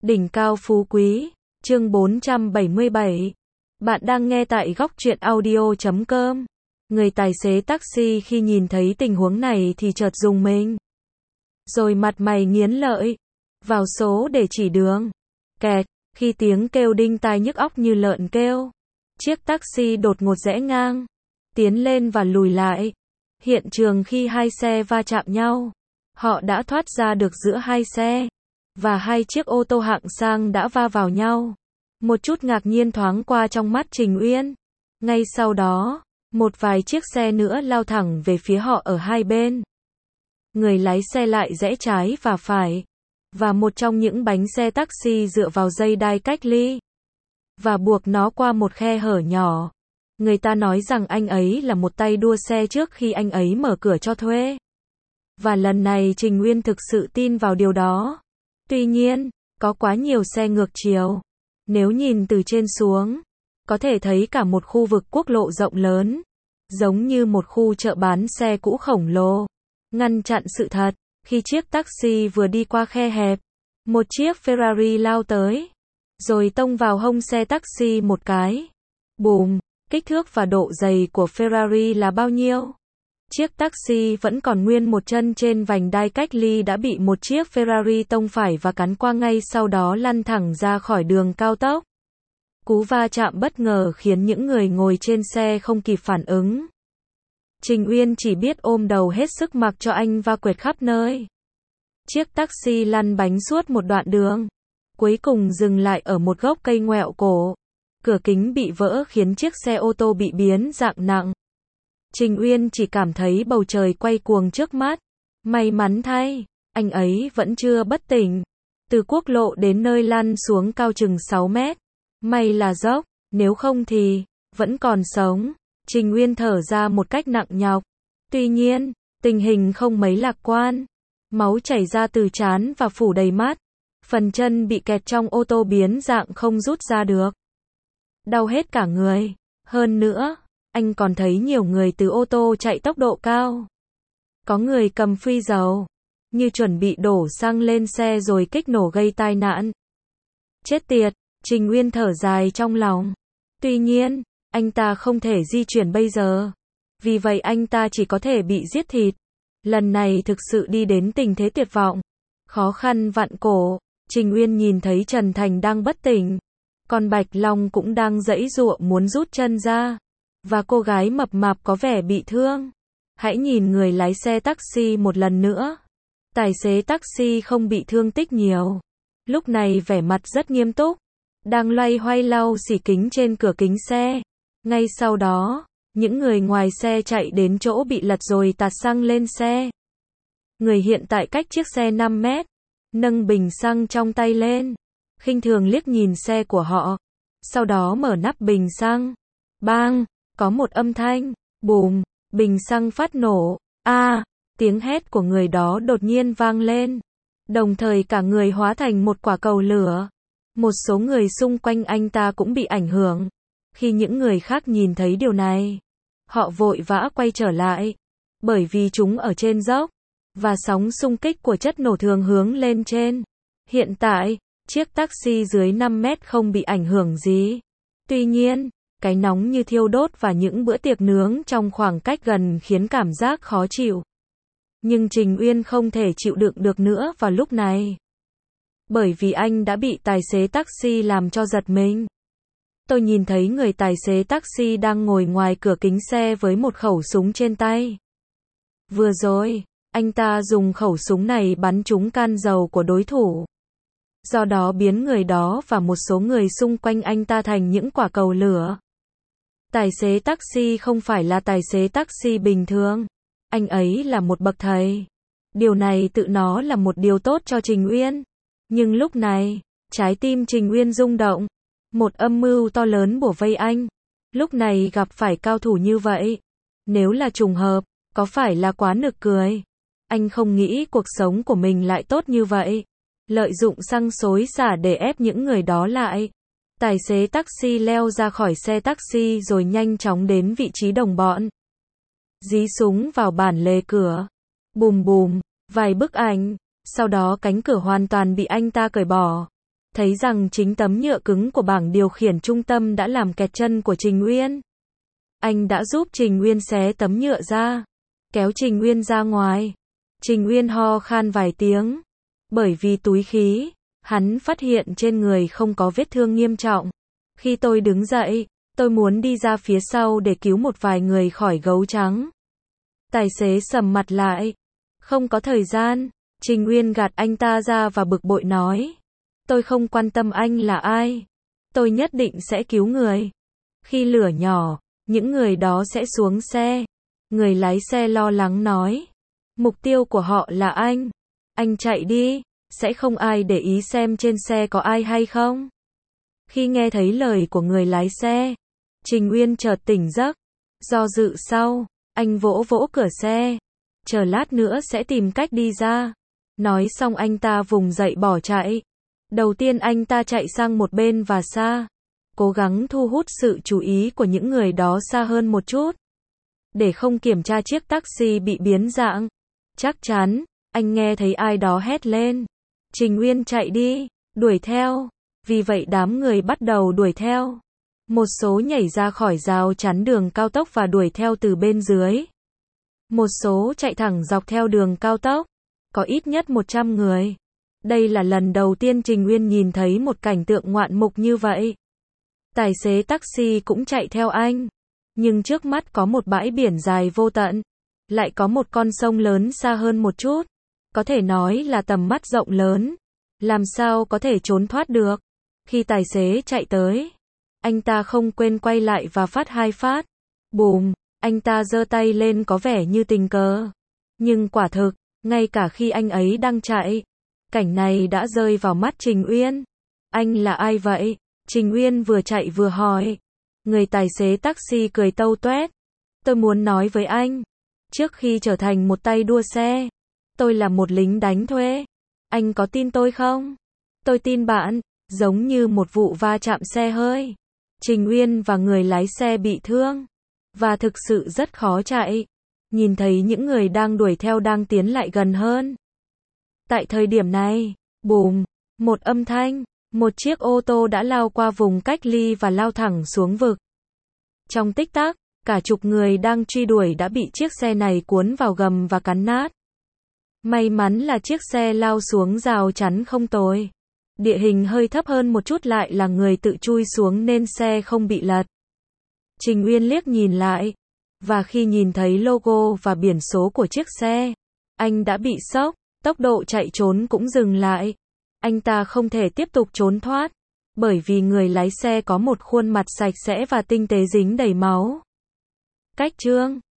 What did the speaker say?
Đỉnh cao phú quý, chương 477. Bạn đang nghe tại góc truyện audio.com. Người tài xế taxi khi nhìn thấy tình huống này thì chợt rùng mình. Rồi mặt mày nghiến lợi. Vào số để chỉ đường. Kẹt, khi tiếng kêu đinh tai nhức óc như lợn kêu. Chiếc taxi đột ngột rẽ ngang. Tiến lên và lùi lại. Hiện trường khi hai xe va chạm nhau. Họ đã thoát ra được giữa hai xe. Và hai chiếc ô tô hạng sang đã va vào nhau. Một chút ngạc nhiên thoáng qua trong mắt Trình Uyên. Ngay sau đó, một vài chiếc xe nữa lao thẳng về phía họ ở hai bên. Người lái xe lại rẽ trái và phải. Và một trong những bánh xe taxi dựa vào dây đai cách ly. Và buộc nó qua một khe hở nhỏ. Người ta nói rằng anh ấy là một tay đua xe trước khi anh ấy mở cửa cho thuê. Và lần này Trình Uyên thực sự tin vào điều đó. Tuy nhiên, có quá nhiều xe ngược chiều. Nếu nhìn từ trên xuống, có thể thấy cả một khu vực quốc lộ rộng lớn, giống như một khu chợ bán xe cũ khổng lồ. Ngăn chặn sự thật, khi chiếc taxi vừa đi qua khe hẹp, một chiếc Ferrari lao tới, rồi tông vào hông xe taxi một cái. Bùm, kích thước và độ dày của Ferrari là bao nhiêu? Chiếc taxi vẫn còn nguyên một chân trên vành đai cách ly đã bị một chiếc Ferrari tông phải và cắn qua, ngay sau đó lăn thẳng ra khỏi đường cao tốc. Cú va chạm bất ngờ khiến những người ngồi trên xe không kịp phản ứng. Trình Uyên chỉ biết ôm đầu hết sức mặc cho anh va quệt khắp nơi. Chiếc taxi lăn bánh suốt một đoạn đường. Cuối cùng dừng lại ở một gốc cây ngoẹo cổ. Cửa kính bị vỡ khiến chiếc xe ô tô bị biến dạng nặng. Trình Uyên chỉ cảm thấy bầu trời quay cuồng trước mắt. May mắn thay, anh ấy vẫn chưa bất tỉnh. Từ quốc lộ đến nơi lăn xuống cao chừng 6 mét. May là dốc, nếu không thì vẫn còn sống. Trình Uyên thở ra một cách nặng nhọc. Tuy nhiên, tình hình không mấy lạc quan. Máu chảy ra từ trán và phủ đầy mắt. Phần chân bị kẹt trong ô tô biến dạng không rút ra được. Đau hết cả người. Hơn nữa, anh còn thấy nhiều người từ ô tô chạy tốc độ cao. Có người cầm phi dầu, như chuẩn bị đổ xăng lên xe rồi kích nổ gây tai nạn. Chết tiệt, Trình Uyên thở dài trong lòng. Tuy nhiên, anh ta không thể di chuyển bây giờ. Vì vậy anh ta chỉ có thể bị giết thịt. Lần này thực sự đi đến tình thế tuyệt vọng. Khó khăn vặn cổ, Trình Uyên nhìn thấy Trần Thành đang bất tỉnh. Còn Bạch Long cũng đang giãy giụa muốn rút chân ra. Và cô gái mập mạp có vẻ bị thương. Hãy nhìn người lái xe taxi một lần nữa. Tài xế taxi không bị thương tích nhiều. Lúc này vẻ mặt rất nghiêm túc. Đang loay hoay lau xỉ kính trên cửa kính xe. Ngay sau đó, những người ngoài xe chạy đến chỗ bị lật rồi tạt xăng lên xe. Người hiện tại cách chiếc xe 5 mét. Nâng bình xăng trong tay lên. Khinh thường liếc nhìn xe của họ. Sau đó mở nắp bình xăng. Bang! Có một âm thanh, bùm, bình xăng phát nổ, tiếng hét của người đó đột nhiên vang lên. Đồng thời cả người hóa thành một quả cầu lửa. Một số người xung quanh anh ta cũng bị ảnh hưởng. Khi những người khác nhìn thấy điều này, họ vội vã quay trở lại. Bởi vì chúng ở trên dốc, và sóng xung kích của chất nổ thường hướng lên trên. Hiện tại, chiếc taxi dưới 5 mét không bị ảnh hưởng gì. Tuy nhiên, cái nóng như thiêu đốt và những bữa tiệc nướng trong khoảng cách gần khiến cảm giác khó chịu. Nhưng Trình Uyên không thể chịu đựng được nữa vào lúc này. Bởi vì anh đã bị tài xế taxi làm cho giật mình. Tôi nhìn thấy người tài xế taxi đang ngồi ngoài cửa kính xe với một khẩu súng trên tay. Vừa rồi, anh ta dùng khẩu súng này bắn trúng can dầu của đối thủ. Do đó biến người đó và một số người xung quanh anh ta thành những quả cầu lửa. Tài xế taxi không phải là tài xế taxi bình thường. Anh ấy là một bậc thầy. Điều này tự nó là một điều tốt cho Trình Uyên. Nhưng lúc này, trái tim Trình Uyên rung động. Một âm mưu to lớn bủa vây anh. Lúc này gặp phải cao thủ như vậy. Nếu là trùng hợp, có phải là quá nực cười. Anh không nghĩ cuộc sống của mình lại tốt như vậy. Lợi dụng xăng xối xả để ép những người đó lại. Tài xế taxi leo ra khỏi xe taxi rồi nhanh chóng đến vị trí đồng bọn. Dí súng vào bản lề cửa. Bùm bùm, vài bức ảnh. Sau đó cánh cửa hoàn toàn bị anh ta cởi bỏ. thấy rằng chính tấm nhựa cứng của bảng điều khiển trung tâm đã làm kẹt chân của Trình Uyên. Anh đã giúp Trình Uyên xé tấm nhựa ra, kéo Trình Uyên ra ngoài. Trình Uyên ho khan vài tiếng. Bởi vì túi khí, hắn phát hiện trên người không có vết thương nghiêm trọng. Khi tôi đứng dậy, tôi muốn đi ra phía sau để cứu một vài người khỏi gấu trắng. Tài xế sầm mặt lại. Không có thời gian. Trình Uyên gạt anh ta ra và bực bội nói. Tôi không quan tâm anh là ai. Tôi nhất định sẽ cứu người. Khi lửa nhỏ, những người đó sẽ xuống xe. Người lái xe lo lắng nói. Mục tiêu của họ là anh. Anh chạy đi, sẽ không ai để ý xem trên xe có ai hay không. Khi nghe thấy lời của người lái xe, Trình Uyên chợt tỉnh giấc. Do dự sau, anh vỗ vỗ cửa xe. Chờ lát nữa sẽ tìm cách đi ra. Nói xong anh ta vùng dậy bỏ chạy. Đầu tiên anh ta chạy sang một bên và xa. Cố gắng thu hút sự chú ý của những người đó xa hơn một chút. Để không kiểm tra chiếc taxi bị biến dạng. Chắc chắn, anh nghe thấy ai đó hét lên. Trình Uyên chạy đi, đuổi theo. Vì vậy đám người bắt đầu đuổi theo. Một số nhảy ra khỏi rào chắn đường cao tốc và đuổi theo từ bên dưới. Một số chạy thẳng dọc theo đường cao tốc. Có ít nhất 100 người. Đây là lần đầu tiên Trình Uyên nhìn thấy một cảnh tượng ngoạn mục như vậy. Tài xế taxi cũng chạy theo anh. Nhưng trước mắt có một bãi biển dài vô tận. Lại có một con sông lớn xa hơn một chút. Có thể nói là tầm mắt rộng lớn. Làm sao có thể trốn thoát được. Khi tài xế chạy tới, anh ta không quên quay lại và phát 2 phát. Bùm, anh ta giơ tay lên có vẻ như tình cờ. Nhưng quả thực, ngay cả khi anh ấy đang chạy, cảnh này đã rơi vào mắt Trình Uyên. Anh là ai vậy? Trình Uyên vừa chạy vừa hỏi. Người tài xế taxi cười tâu tuét. Tôi muốn nói với anh. Trước khi trở thành một tay đua xe, tôi là một lính đánh thuê. Anh có tin tôi không? Tôi tin bạn. Giống như một vụ va chạm xe hơi. Trình Uyên và người lái xe bị thương. Và thực sự rất khó chạy. Nhìn thấy những người đang đuổi theo đang tiến lại gần hơn. Tại thời điểm này, bùm, một âm thanh, một chiếc ô tô đã lao qua vùng cách ly và lao thẳng xuống vực. Trong tích tắc, cả chục người đang truy đuổi đã bị chiếc xe này cuốn vào gầm và cắn nát. May mắn là chiếc xe lao xuống rào chắn không tồi. Địa hình hơi thấp hơn một chút lại là người tự chui xuống nên xe không bị lật. Trình Uyên liếc nhìn lại. Và khi nhìn thấy logo và biển số của chiếc xe, anh đã bị sốc, tốc độ chạy trốn cũng dừng lại. Anh ta không thể tiếp tục trốn thoát, bởi vì người lái xe có một khuôn mặt sạch sẽ và tinh tế dính đầy máu. Cách chương